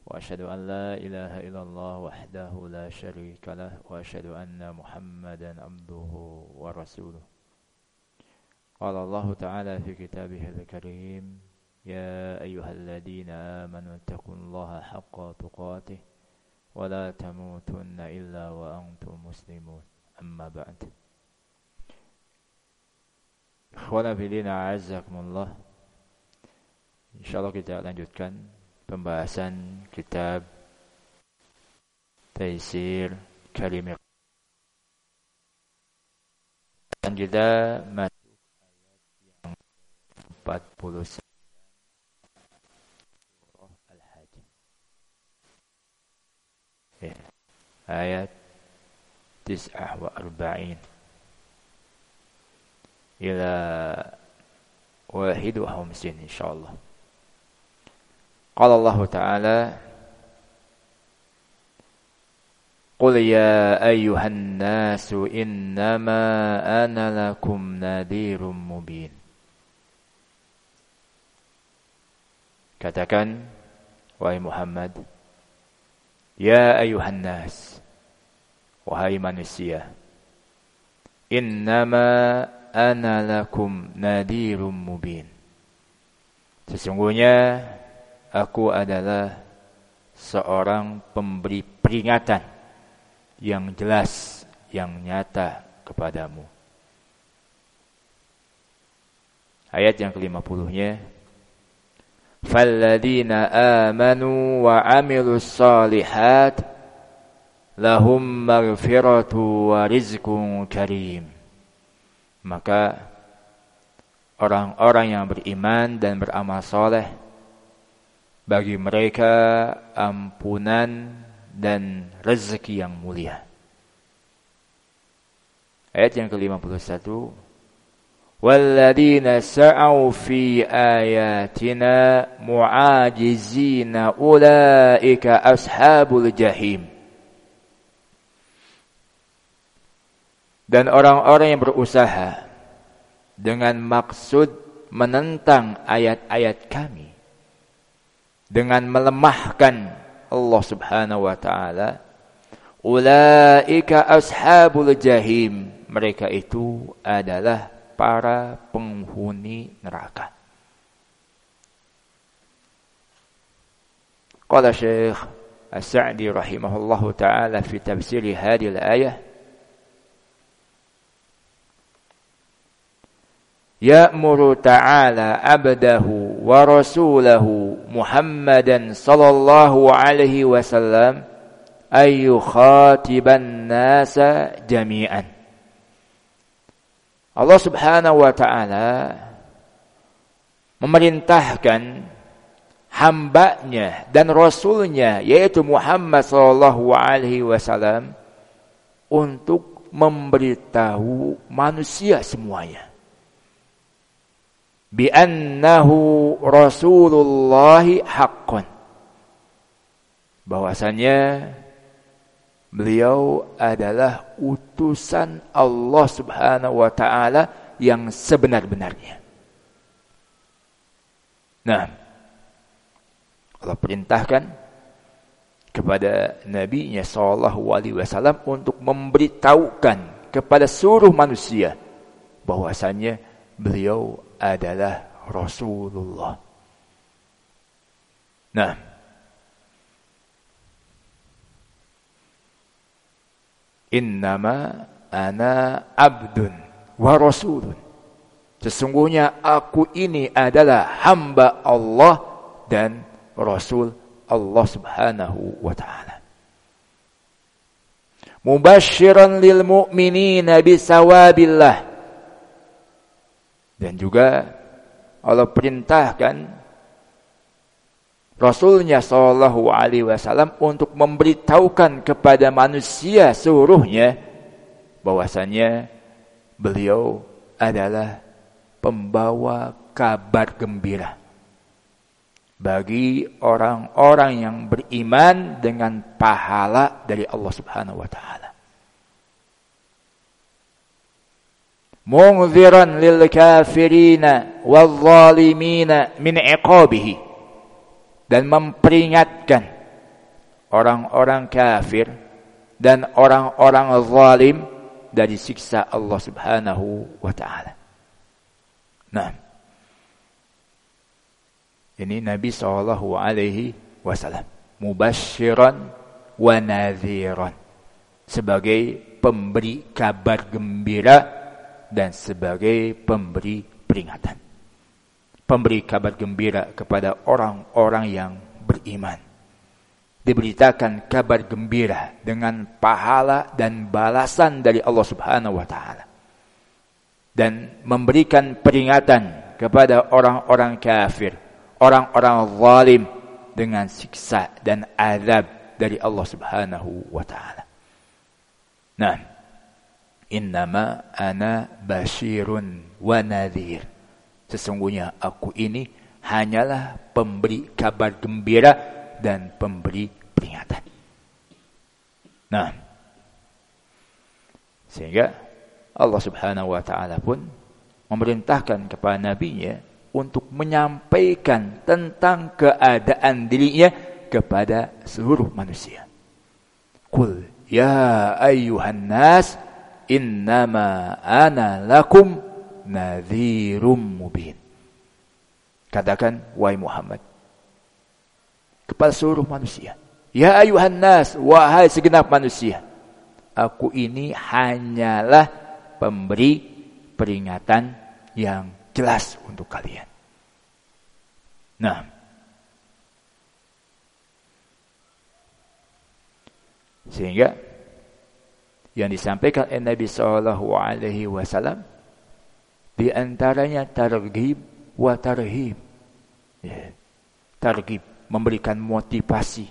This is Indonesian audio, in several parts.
وأشهد أن لا إله إلا الله وحده لا شريك له وأشهد أن محمدا عبده ورسوله. قال الله تعالى في كتابه الكريم: يا أيها الذين آمنوا اتقوا الله حق تقاته ولا تموتن إلا وأنتم مسلمون. أما بعد. Ikhwana fillah a'azzakumullah. Insyaallah kita lanjutkan pembahasan kitab Taisir Karimir. Dan kita masuk ayat yang 49 surah Al-Hajj. Ayat 49 ila 51 insyaallah. Qala Allah Ta'ala: Qul ya ayyuhan nasu innama ana lakum nadhirum mubin. Katakan, wahai Muhammad, ya ayyuhan nas, wahai manusia, innama ana lakum nadhirum mubin. Sesungguhnya aku adalah seorang pemberi peringatan yang jelas, yang nyata kepadamu. Ayat yang ke-50-nya, falladzina amanu wa amilus solihat lahum maghfiratu wa rizqun karim. Maka orang-orang yang beriman dan beramal soleh, bagi mereka ampunan dan rezeki yang mulia. Ayat yang ke-51, walladzina sa'au fi ayatina mu'ajizina ulaika ashabul jahim. Dan orang-orang yang berusaha dengan maksud menentang ayat-ayat kami, dengan melemahkan Allah Subhanahu wa taala, ulaika ashabul jahim, mereka itu adalah para penghuni neraka. Qala Syekh As-Sa'di rahimahullahu taala fi tafsir hadhihi al-ayah: Ya'muru ta'ala abdahu wa rasulahu Muhammadan sallallahu alaihi wasallam ayu khatiban nasa jami'an. Allah Subhanahu wa ta'ala memerintahkan hambanya dan rasulnya, yaitu Muhammad sallallahu alaihi wasallam, untuk memberitahu manusia semuanya bi'annahu rasulullahi haqqan, bahwasanya beliau adalah utusan Allah Subhanahu wa taala yang sebenar-benarnya. Nah, Allah perintahkan kepada Nabi-Nya sallallahu alaihi wasallam untuk memberitahukan kepada seluruh manusia bahwasanya beliau adalah Rasulullah. Nah, innama ana abdun wa rasulun. Sesungguhnya aku ini adalah hamba Allah dan Rasul Allah Subhanahu wa ta'ala. Mubasysyiran lil mu'minina bisawabillah. Dan juga Allah perintahkan Rasulnya sallallahu alaihi wasallam untuk memberitahukan kepada manusia seluruhnya bahwasanya beliau adalah pembawa kabar gembira bagi orang-orang yang beriman dengan pahala dari Allah Subhanahu wa taala. Munziran lil kafirina wal zalimina min iqabihi, dan memperingatkan orang-orang kafir dan orang-orang zalim dari siksa Allah Subhanahu wa taala. Nah, ini Nabi sallallahu alaihi wasallam mubasysyiran wa nadhiran, sebagai pemberi kabar gembira dan sebagai pemberi peringatan. Pemberi kabar gembira kepada orang-orang yang beriman. Diberitakan kabar gembira dengan pahala dan balasan dari Allah Subhanahu wa taala. Dan memberikan peringatan kepada orang-orang kafir, orang-orang zalim dengan siksa dan azab dari Allah Subhanahu wa taala. Nah, innama ana basyirun wa nadhir. Sesungguhnya aku ini hanyalah pemberi kabar gembira dan pemberi peringatan. Nah, sehingga Allah Subhanahu wa taala pun memerintahkan kepada nabinya untuk menyampaikan tentang keadaan dirinya kepada seluruh manusia. Qul ya ayyuhan nas innama ana lakum nadhirum mubin. Katakan wahai Muhammad kepada seluruh manusia, ya ayuhan nas, wahai segenap manusia, aku ini hanyalah pemberi peringatan yang jelas untuk kalian. Nah, sehingga yang disampaikan oleh Nabi sallallahu alaihi wasallam di antaranya targhib wa tarhib. Ya. Targhib, memberikan motivasi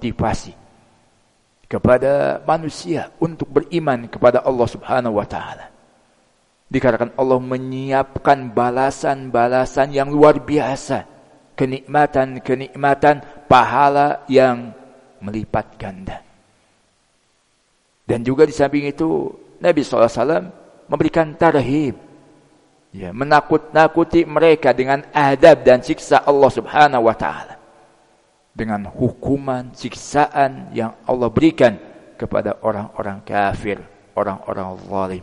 kepada manusia untuk beriman kepada Allah Subhanahu wa taala. Dikarenakan Allah menyiapkan balasan-balasan yang luar biasa, kenikmatan-kenikmatan, pahala yang melipat ganda. Dan juga di samping itu Nabi SAW memberikan tarhib, ya, menakut-nakuti mereka dengan adab dan siksa Allah Subhanahu wa taala, dengan hukuman siksaan yang Allah berikan kepada orang-orang kafir, orang-orang zalim.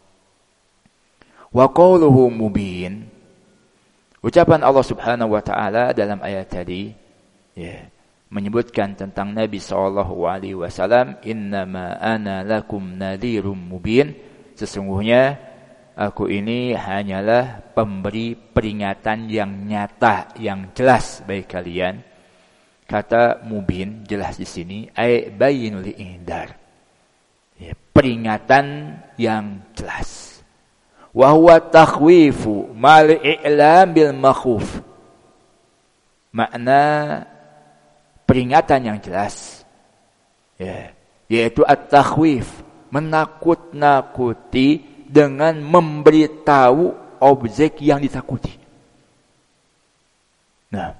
Wa qawluhu mubin, ucapan Allah Subhanahu wa taala dalam ayat tadi, ya, menyebutkan tentang Nabi sallallahu alaihi wasallam, innama ana lakum nadhirum mubin, sesungguhnya aku ini hanyalah pemberi peringatan yang nyata, yang jelas bagi kalian. Kata mubin, jelas di sini, ay bayyinul indar, ya, peringatan yang jelas. Wa huwa takhwifu mal i'lam bil makhuf. Makna peringatan yang jelas, ya, yaitu at-takhwif, menakut-nakuti dengan memberitahu objek yang ditakuti. Nah,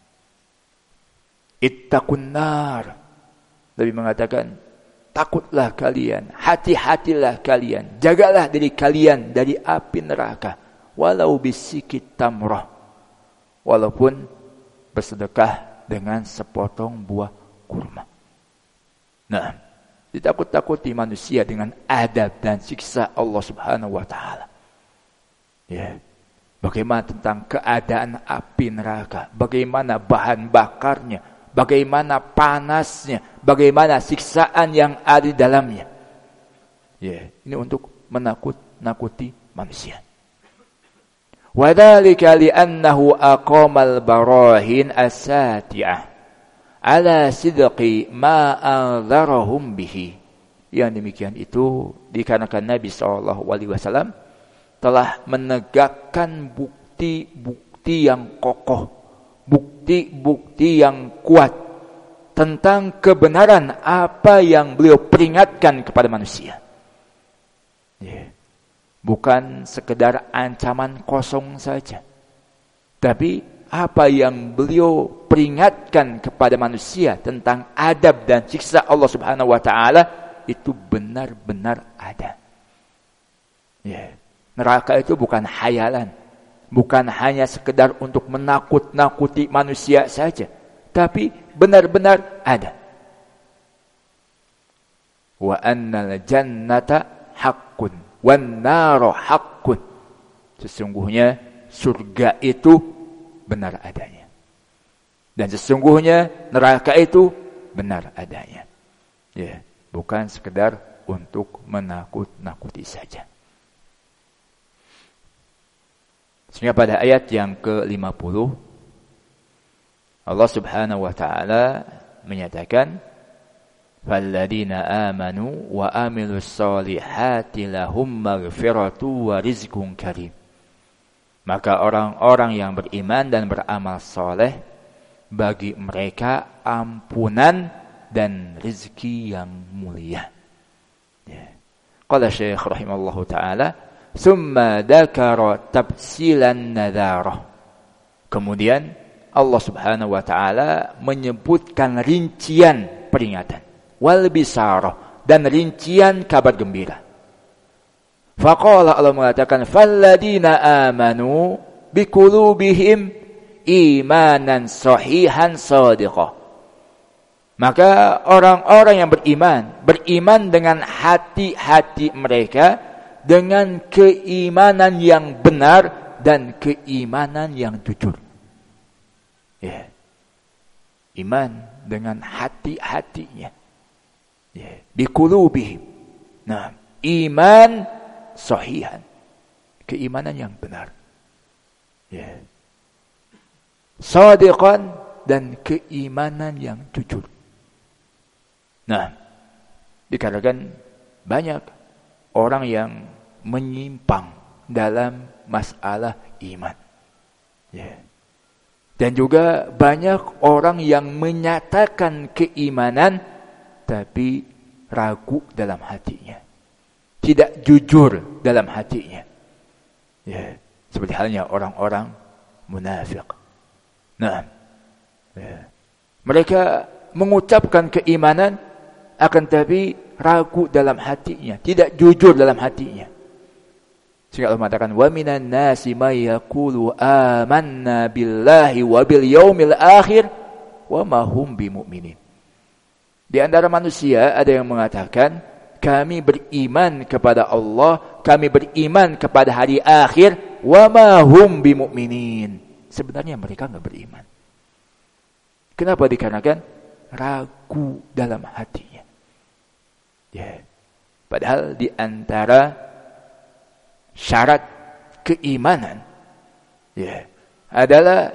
ittaqun nar, Nabi mengatakan, takutlah kalian, hati-hatilah kalian, jagalah diri kalian dari api neraka, walau bisikit tamrah, walaupun bersedekah dengan sepotong buah kurma. Nah, ditakut-takuti manusia dengan adab dan siksa Allah Subhanahu wa taala. Ya. Bagaimana tentang keadaan api neraka, bagaimana bahan bakarnya, bagaimana panasnya, bagaimana siksaan yang ada di dalamnya. Ya, ini untuk menakut-nakuti manusia. Wa dzalika li'annahu aqamal barahin as-sati'ah ala sidqi ma anzarahum bihi. Yang demikian itu dikarenakan Nabi SAW telah menegakkan bukti-bukti yang kokoh, bukti-bukti yang kuat tentang kebenaran apa yang beliau peringatkan kepada manusia. Yeah. Bukan sekedar ancaman kosong saja, tapi apa yang beliau peringatkan kepada manusia tentang adab dan siksa Allah Subhanahu wa taala itu benar-benar ada. Ya, neraka itu bukan hayalan, bukan hanya sekedar untuk menakut-nakuti manusia saja, tapi benar-benar ada. Wa annal jannata haqqun wan naru haqqun. Sesungguhnya surga itu benar adanya. Dan sesungguhnya neraka itu benar adanya. Ya, bukan sekedar untuk menakut-nakuti saja. Sehingga pada ayat yang ke-50 Allah Subhanahu wa taala menyatakan falladzina amanu wa amilus solihati lahum maghfiratu wa rizqun karim. Maka orang-orang yang beriman dan beramal soleh, bagi mereka ampunan dan rezeki yang mulia. Qala Syekh rahimallahu taala, "Tsumma dzakara tafsilan nadharah." Kemudian Allah Subhanahu wa taala menyebutkan rincian peringatan, wal bisarah, dan rincian kabar gembira. Faqala, Allah mengatakan, "Falladzina amanu biqulubihim imanan sahihan shadiqah." Maka orang-orang yang beriman dengan hati-hati mereka dengan keimanan yang benar dan keimanan yang jujur. Ya. Iman dengan hati-hatinya. Ya, biqulubihim. Nah, iman sahihan. Keimanan yang benar. Ya. Shadiqan, dan keimanan yang jujur. Nah, dikarenakan banyak orang yang menyimpang dalam masalah iman. Ya. Dan juga banyak orang yang menyatakan keimanan tapi ragu dalam hatinya. Tidak jujur dalam hatinya. Ya, seperti halnya orang-orang munafik. Nah, ya, mereka mengucapkan keimanan akan tapi ragu dalam hatinya, tidak jujur dalam hatinya. Sehingga Allah mengatakan, "Wa minan nasi may yaqulu amanna billahi wa bil yaumil akhir wa ma hum bimumin." Di antara manusia ada yang mengatakan, kami beriman kepada Allah, kami beriman kepada hari akhir, wa ma hum bimuminin. Sebenarnya mereka enggak beriman. Kenapa? Dikarenakan ragu dalam hatinya. Ya. Padahal di antara syarat keimanan ya adalah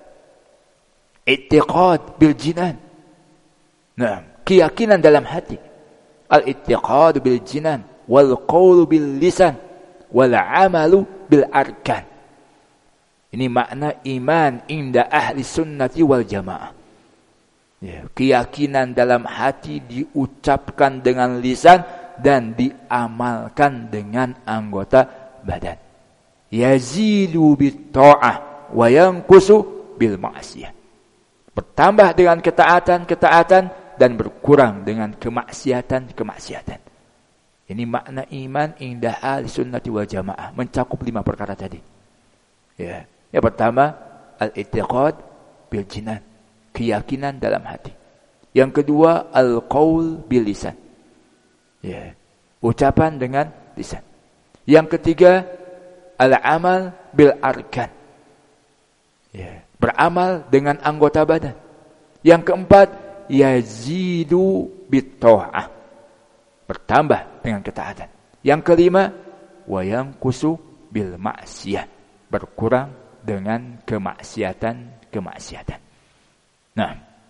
i'tiqad bil jinan. Nah, keyakinan dalam hati. Al-i'tiqad bil jinan wal qaul bil lisan wal amalu bil arkan. Ini makna iman inda ahli sunnati wal jamaah. Ya, keyakinan dalam hati diucapkan dengan lisan dan diamalkan dengan anggota badan. Yazidu bit ta'ah wa yanqusu bil ma'siyah. Bertambah dengan ketaatan dan berkurang dengan kemaksiatan. Ini makna iman indah ahli sunnati wal jamaah, mencakup 5 perkara tadi. Ya, yang pertama al-i'tiqad bil jinan, keyakinan dalam hati. Yang kedua al-qaul bil lisan. Ya, ucapan dengan lisan. Yang ketiga al-amal bil arkan. Ya, beramal dengan anggota badan. Yang keempat yazidu bit ta'ah, bertambah dengan ketaatan. Yang kelima wa yanqusu bil ma'siyah, berkurang dengan kemaksiatan. Nah,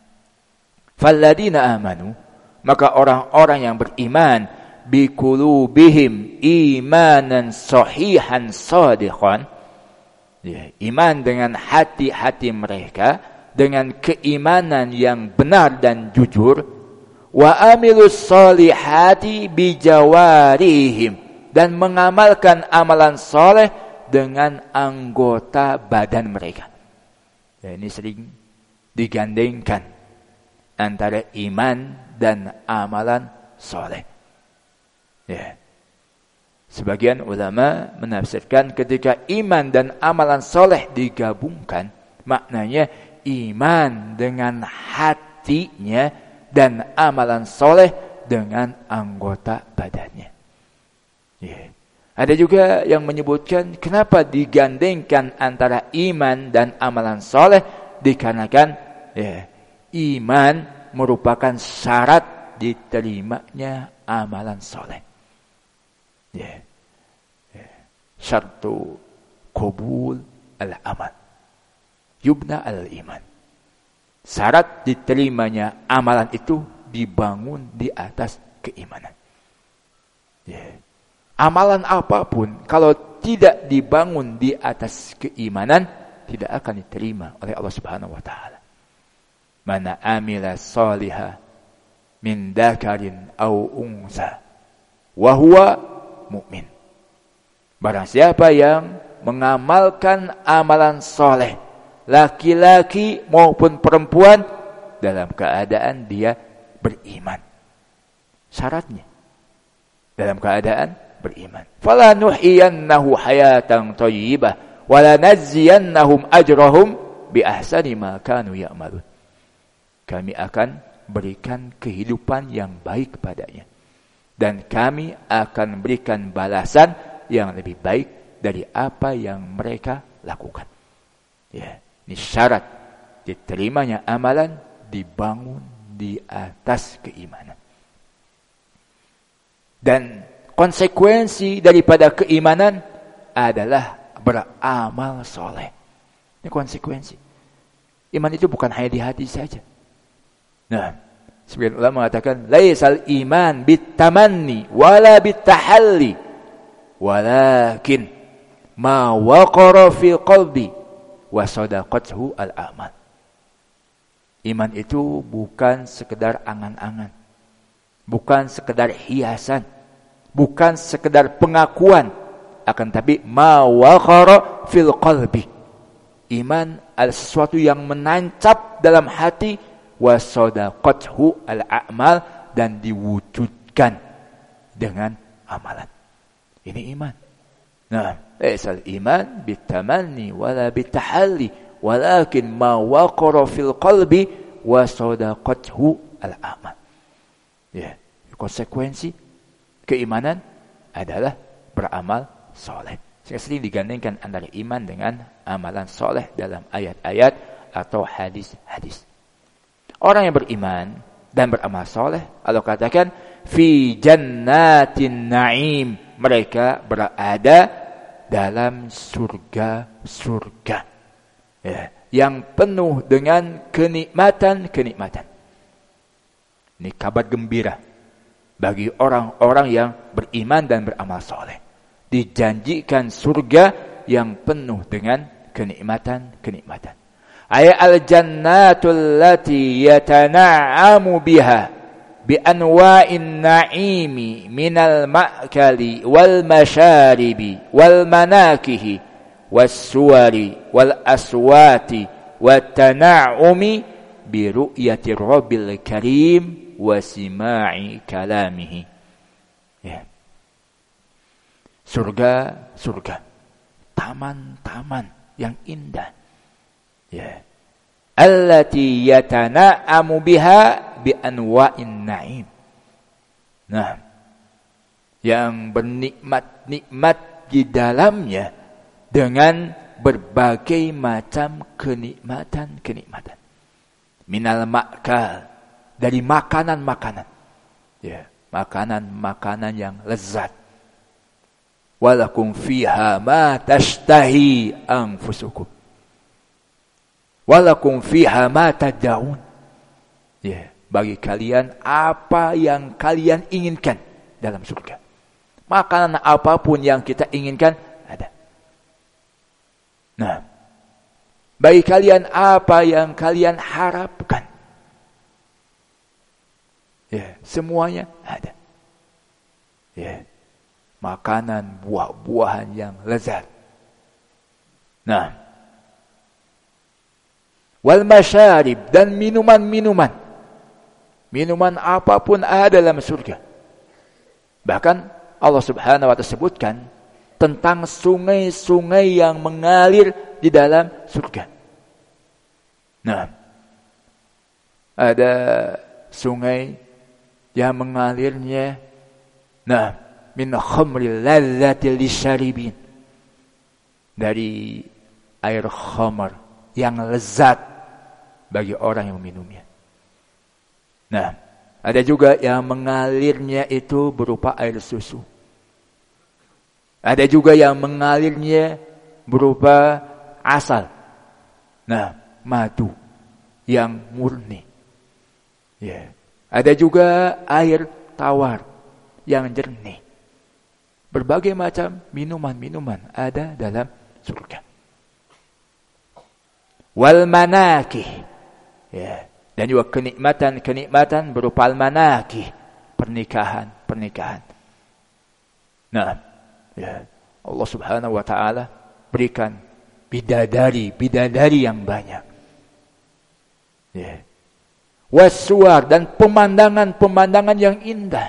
falladina amanu, maka orang-orang yang beriman biqulubihim imanan sahihan shadiqan, ya, iman dengan hati-hati mereka dengan keimanan yang benar dan jujur, wa amilus solihati bijawarihim, dan mengamalkan amalan soleh dengan anggota badan mereka. Ya, ini sering digandengkan antara iman dan amalan soleh. Ya. Sebagian ulama menafsirkan ketika iman dan amalan soleh digabungkan, maknanya iman dengan hatinya dan amalan soleh dengan anggota badannya. Yeah. Ada juga yang menyebutkan kenapa digandengkan antara iman dan amalan soleh, dikarenakan iman merupakan syarat diterimanya amalan soleh. Syartu qabul al-amal yubna al-iman. Syarat diterimanya amalan itu dibangun di atas keimanan. Amalan apapun kalau tidak dibangun di atas keimanan tidak akan diterima oleh Allah Subhanahu wa taala. Mana amila salihah min dzakarin aw unsa wa huwa mu'min. Barang siapa yang mengamalkan amalan soleh, laki-laki maupun perempuan, dalam keadaan dia beriman. Syaratnya dalam keadaan beriman. Fala nuhyiyannahu hayatan thayyibah wa lanajziyannahum ajrahum bi ahsani ma kanu ya'malun. Kami akan berikan kehidupan yang baik kepadanya, dan kami akan berikan balasan yang lebih baik dari apa yang mereka lakukan. Ini syarat diterimanya amalan dibangun di atas keimanan. Dan konsekuensi daripada keimanan adalah beramal soleh. Ini konsekuensi. Iman itu bukan hanya di hati saja. Nah, sebagian ulama mengatakan laisal iman bitamanni wala bitahalli walakin ma waqara fi qalbi wa sadaqathu al-amal. Iman itu bukan sekedar angan-angan, bukan sekedar hiasan, bukan sekedar pengakuan, akan tapi ma waqara fil qalbi. Iman adalah sesuatu yang menancap dalam hati, wa sadaqathu al-amal, dan diwujudkan dengan amalan. Ini iman. Nah, laisal iman bitamanni wala bitahalli walakin ma waqara fil qalbi wa sadaqathu al-amal. Konsekuensi keimanan adalah beramal soleh. Sering digandengkan antara iman dengan amalan soleh dalam ayat-ayat atau hadis-hadis. Orang yang beriman dan beramal soleh, Allah katakan fi jannatin na'im, mereka berada dalam surga-surga yang penuh dengan kenikmatan-kenikmatan. Ini kabar gembira bagi orang-orang yang beriman dan beramal soleh. Dijanjikan surga yang penuh dengan kenikmatan-kenikmatan. Ay al-jannatul lati yatana'amu biha bi anwa'in na'imi minal ma'kali wal masyaribi wal manakihi was suwari wal aswati wat tana'umi bi ru'yati rabbil karim wa sima'i kalamihi. Surga, taman-taman yang indah. Allati yatana'amu biha bi anwa'in na'im. Nah, yang bernikmat-nikmat di dalamnya dengan berbagai macam kenikmatan-kenikmatan. Minal ma'kal, dari makanan-makanan. Makanan-makanan yang lezat. Walakum fiha ma tashtahi anfusukum. Walakum fiha ma tad'un. Bagi kalian apa yang kalian inginkan dalam surga. Makanan apapun yang kita inginkan ada. Nah, bagi kalian apa yang kalian harapkan. Semuanya ada. Makanan, buah-buahan yang lezat. Nah, wal masyarib, dan minuman-minuman. Minuman apapun ada dalam surga. Bahkan Allah Subhanahu wa ta'ala sebutkan tentang sungai-sungai yang mengalir di dalam surga. Nah, ada sungai yang mengalirnya min khamril ladzati lisyaribin, dari air khamar yang lezat bagi orang yang meminumnya. Ada juga yang mengalirnya itu berupa air susu. Ada juga yang mengalirnya berupa asal. Madu yang murni. Ada juga air tawar yang jernih. Berbagai macam minuman-minuman ada dalam surga. Wal manakih, dan juga kenikmatan berupa al manakih, pernikahan. Allah Subhanahu wa taala berikan bidadari yang banyak. Wasuar, dan pemandangan yang indah.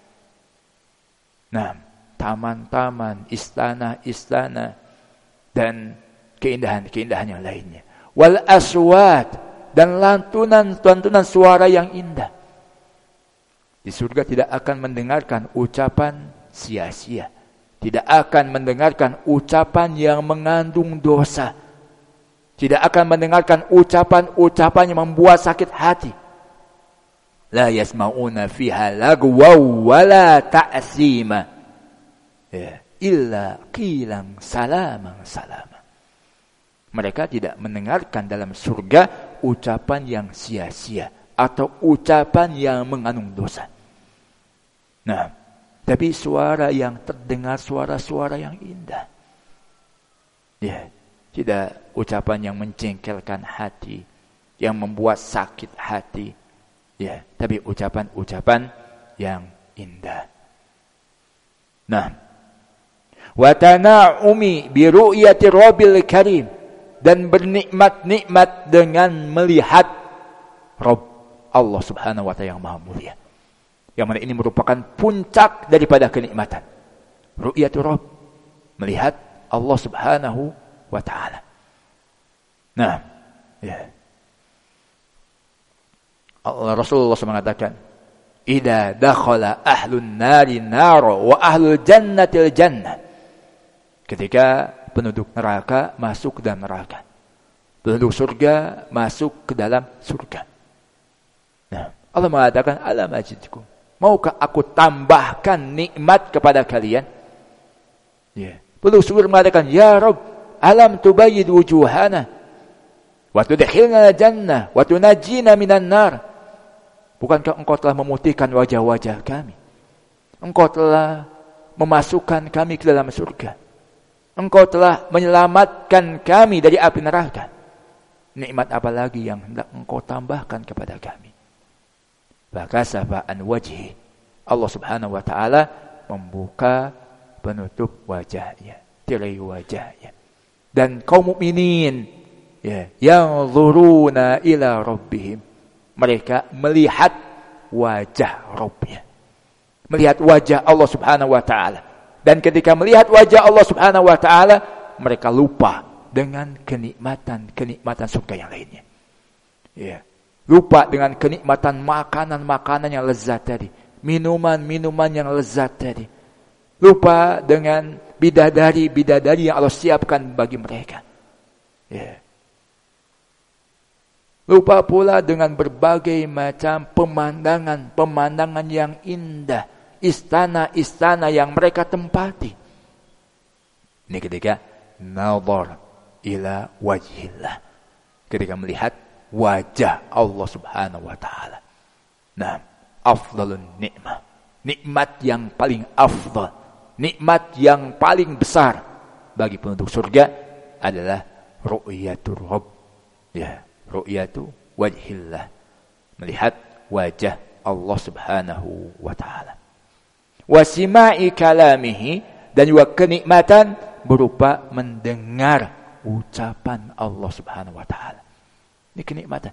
Taman-taman, istana-istana, dan keindahan yang lainnya. Wal aswat, dan lantunan suara yang indah. Di surga tidak akan mendengarkan ucapan sia-sia. Tidak akan mendengarkan ucapan yang mengandung dosa. Tidak akan mendengarkan ucapan-ucapan yang membuat sakit hati. La yasma'una fiha lagwaw wala ta'sima. Illa qilan salaman. Mereka tidak mendengarkan dalam surga ucapan yang sia-sia atau ucapan yang mengandung dosa. Tapi suara yang terdengar suara-suara yang indah. Tidak ucapan yang mencengkelkan hati, yang membuat sakit hati. Tapi ucapan-ucapan yang indah. Wa tana'umi bi ru'yati Rabbil Karim, dan bernikmat-nikmat dengan melihat Rabb Allah Subhanahu wa taala yang Maha Mulia. Yang mana ini merupakan puncak daripada kenikmatan. Ru'yatul Rabb, melihat Allah Subhanahu wa taala. Allah Rasulullah SAW mengatakan, "Idza dakhala ahlun nari nar wa ahlul jannati jannah." Ketika penduduk neraka masuk ke dalam neraka, penduduk surga masuk ke dalam surga. Allah mengatakan, "Alam ajidkum, maukah aku tambahkan nikmat kepada kalian?" Penduduk surga mengatakan, "Ya Rabb, alam tubayyid wujuhana wa tudkhilna jannah wa tunajjina minan nar." Bukankah engkau telah memutihkan wajah-wajah kami? Engkau telah memasukkan kami ke dalam surga. Engkau telah menyelamatkan kami dari api neraka. Nikmat apa lagi yang hendak engkau tambahkan kepada kami? Fakasafa an wajhi. Allah Subhanahu wa taala membuka penutup wajahnya, tirai wajahnya. Dan kaum mukminin yang zuruna ila rabbihim, mereka melihat wajah Rabbnya, melihat wajah Allah Subhanahu wa taala. Dan ketika melihat wajah Allah Subhanahu wa taala, mereka lupa dengan kenikmatan surga yang lainnya. Lupa dengan kenikmatan makanan-makanan yang lezat tadi, minuman-minuman yang lezat tadi. Lupa dengan bidadari-bidadari yang Allah siapkan bagi mereka. Lupa pula dengan berbagai macam pemandangan yang indah, istana-istana yang mereka tempati. Ini ketika nazar ila wajhillah, ketika melihat wajah Allah Subhanahu wa taala. Afdhalun nikmah, nikmat yang paling afdal, nikmat yang paling besar bagi penduduk surga adalah ru'yatur Rabb. Ru'yatu wajhillah, melihat wajah Allah Subhanahu wa taala. Wasima'i kalamihi, dan juga kenikmatan berupa mendengar ucapan Allah Subhanahu wa taala. Ini kenikmatan.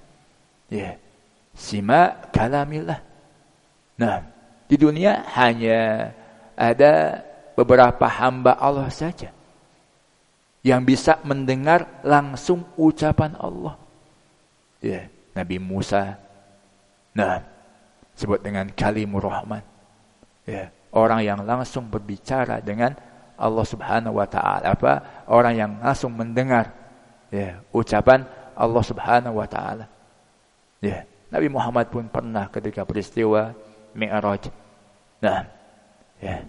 Sima kalamillah. Di dunia hanya ada beberapa hamba Allah saja yang bisa mendengar langsung ucapan Allah. Nabi Musa, Sebut dengan kalimur rahman. Ya, orang yang langsung berbicara dengan Allah Subhanahu wa taala, orang yang langsung mendengar ya ucapan Allah Subhanahu wa taala. Ya, Nabi Muhammad pun pernah ketika peristiwa Mi'raj. Nah, ya.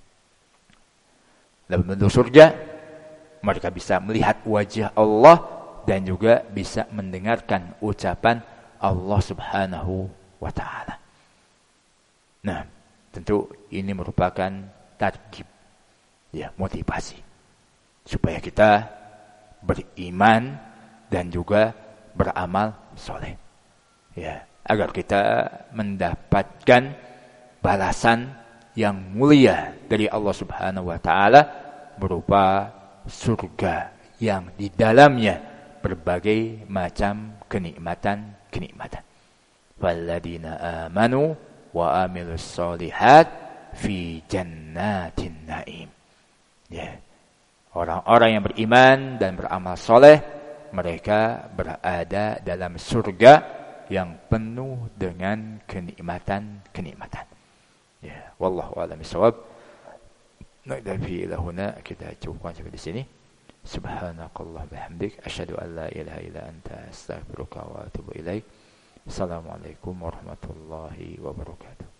Dalam bentuk surga, mereka bisa melihat wajah Allah dan juga bisa mendengarkan ucapan Allah Subhanahu wa taala. Nah, tentu ini merupakan targhib, ya, motivasi supaya kita beriman dan juga beramal soleh, ya, agar kita mendapatkan balasan yang mulia dari Allah Subhanahu wa taala berupa surga yang di dalamnya berbagai macam kenikmatan. Walladzina amanu wa amilus solihat fi jannatin naim. Ya. Orang-orang yang beriman dan beramal soleh, mereka berada dalam surga yang penuh dengan kenikmatan. Ya, wallahu a'lam bishawab. Naktafi ila huna, kita cukupkan sampai di sini. Subhanakallah bihamdik, asyhadu an la ilaha illa anta, astaghfiruka wa atubu ilaik. Assalamualaikum warahmatullahi wabarakatuh.